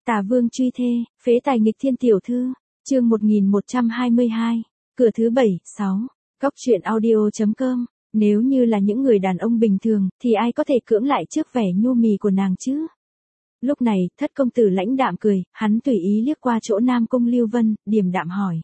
Tả Vương truy thê, phế tài nghịch thiên tiểu thư, chương 1122, cửa thứ 7, 6, Góc truyện audio.com. Nếu như là những người đàn ông bình thường, thì ai có thể cưỡng lại trước vẻ nhu mì của nàng chứ? Lúc này, Thất công tử lãnh đạm cười, hắn tùy ý liếc qua chỗ Nam Cung Lưu Vân, điềm đạm hỏi.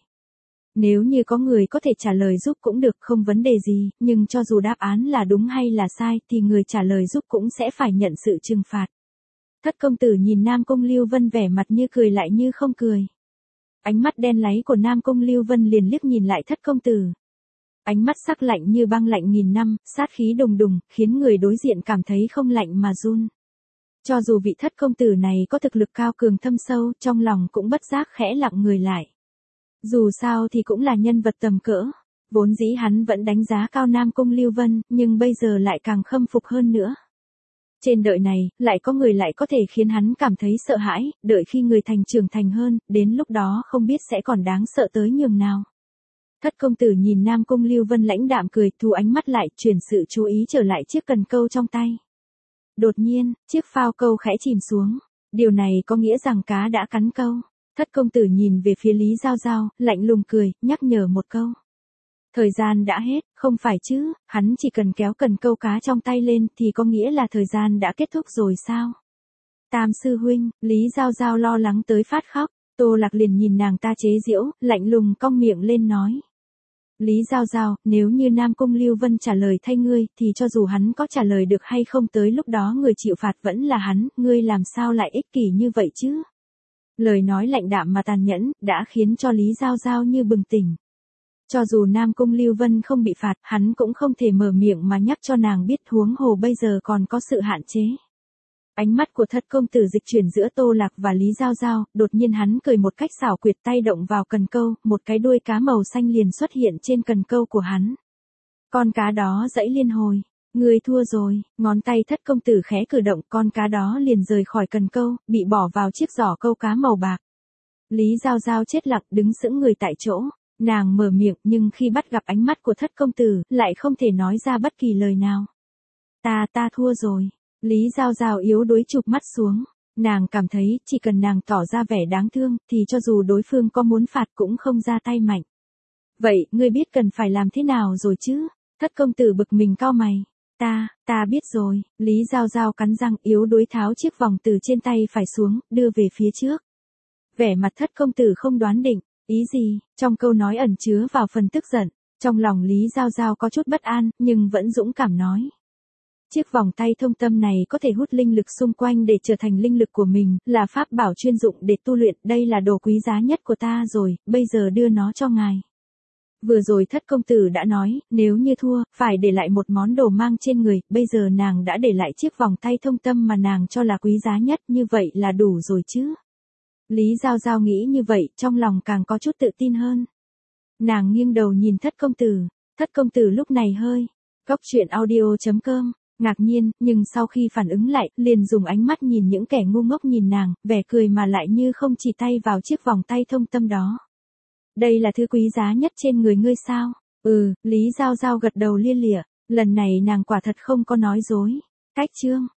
Nếu như có người có thể trả lời giúp cũng được, không vấn đề gì, nhưng cho dù đáp án là đúng hay là sai, thì người trả lời giúp cũng sẽ phải nhận sự trừng phạt. Thất công tử nhìn Nam Cung Lưu Vân vẻ mặt như cười lại như không cười. Ánh mắt đen láy của Nam Cung Lưu Vân liền liếc nhìn lại Thất công tử. Ánh mắt sắc lạnh như băng lạnh nghìn năm, sát khí đùng đùng, khiến người đối diện cảm thấy không lạnh mà run. Cho dù vị Thất công tử này có thực lực cao cường thâm sâu, trong lòng cũng bất giác khẽ lặng người lại. Dù sao thì cũng là nhân vật tầm cỡ. Vốn dĩ hắn vẫn đánh giá cao Nam Cung Lưu Vân, nhưng bây giờ lại càng khâm phục hơn nữa. Trên đời này, lại có người lại có thể khiến hắn cảm thấy sợ hãi, đợi khi người trưởng thành hơn, đến lúc đó không biết sẽ còn đáng sợ tới nhường nào. Thất công tử nhìn Nam Cung Lưu Vân lãnh đạm cười, thu ánh mắt lại, chuyển sự chú ý trở lại chiếc cần câu trong tay. Đột nhiên, chiếc phao câu khẽ chìm xuống. Điều này có nghĩa rằng cá đã cắn câu. Thất công tử nhìn về phía Lý Giao Giao, lạnh lùng cười, nhắc nhở một câu. Thời gian đã hết, không phải chứ, hắn chỉ cần kéo cần câu cá trong tay lên thì có nghĩa là thời gian đã kết thúc rồi sao? Tam sư huynh, Lý Giao Giao lo lắng tới phát khóc, Tô Lạc liền nhìn nàng ta chế giễu, lạnh lùng cong miệng lên nói. Lý Giao Giao, nếu như Nam Cung Lưu Vân trả lời thay ngươi, thì cho dù hắn có trả lời được hay không tới lúc đó người chịu phạt vẫn là hắn, ngươi làm sao lại ích kỷ như vậy chứ? Lời nói lạnh đạm mà tàn nhẫn, đã khiến cho Lý Giao Giao như bừng tỉnh. Cho dù Nam Cung Lưu Vân không bị phạt, hắn cũng không thể mở miệng mà nhắc cho nàng biết, huống hồ bây giờ còn có sự hạn chế. Ánh mắt của Thất công tử dịch chuyển giữa Tô Lạc và Lý Giao Giao, đột nhiên hắn cười một cách xảo quyệt, tay động vào cần câu, một cái đuôi cá màu xanh liền xuất hiện trên cần câu của hắn. Con cá đó giãy liên hồi. Ngươi thua rồi, ngón tay Thất công tử khẽ cử động, con cá đó liền rời khỏi cần câu, bị bỏ vào chiếc giỏ câu cá màu bạc. Lý Giao Giao chết lặng đứng sững người tại chỗ. Nàng mở miệng nhưng khi bắt gặp ánh mắt của Thất công tử, lại không thể nói ra bất kỳ lời nào. Ta thua rồi. Lý Giao Giao yếu đuối chụp mắt xuống. Nàng cảm thấy chỉ cần nàng tỏ ra vẻ đáng thương, thì cho dù đối phương có muốn phạt cũng không ra tay mạnh. Vậy, ngươi biết cần phải làm thế nào rồi chứ? Thất công tử bực mình cau mày. Ta biết rồi. Lý Giao Giao cắn răng yếu đuối tháo chiếc vòng từ trên tay phải xuống, đưa về phía trước. Vẻ mặt Thất công tử không đoán định. Ý gì? Trong câu nói ẩn chứa vào phần tức giận. Trong lòng Lý Giao Giao có chút bất an, nhưng vẫn dũng cảm nói. Chiếc vòng tay thông tâm này có thể hút linh lực xung quanh để trở thành linh lực của mình, là pháp bảo chuyên dụng để tu luyện, đây là đồ quý giá nhất của ta rồi, bây giờ đưa nó cho ngài. Vừa rồi Thất công tử đã nói, nếu như thua, phải để lại một món đồ mang trên người, bây giờ nàng đã để lại chiếc vòng tay thông tâm mà nàng cho là quý giá nhất, như vậy là đủ rồi chứ. Lý Giao Giao nghĩ như vậy, trong lòng càng có chút tự tin hơn. Nàng nghiêng đầu nhìn Thất công tử lúc này hơi. Góc truyện audio.com, ngạc nhiên, nhưng sau khi phản ứng lại, liền dùng ánh mắt nhìn những kẻ ngu ngốc nhìn nàng, vẻ cười mà lại như không chỉ tay vào chiếc vòng tay thông tâm đó. Đây là thứ quý giá nhất trên người ngươi sao? Lý Giao Giao gật đầu lia lịa, lần này nàng quả thật không có nói dối. Cách chương.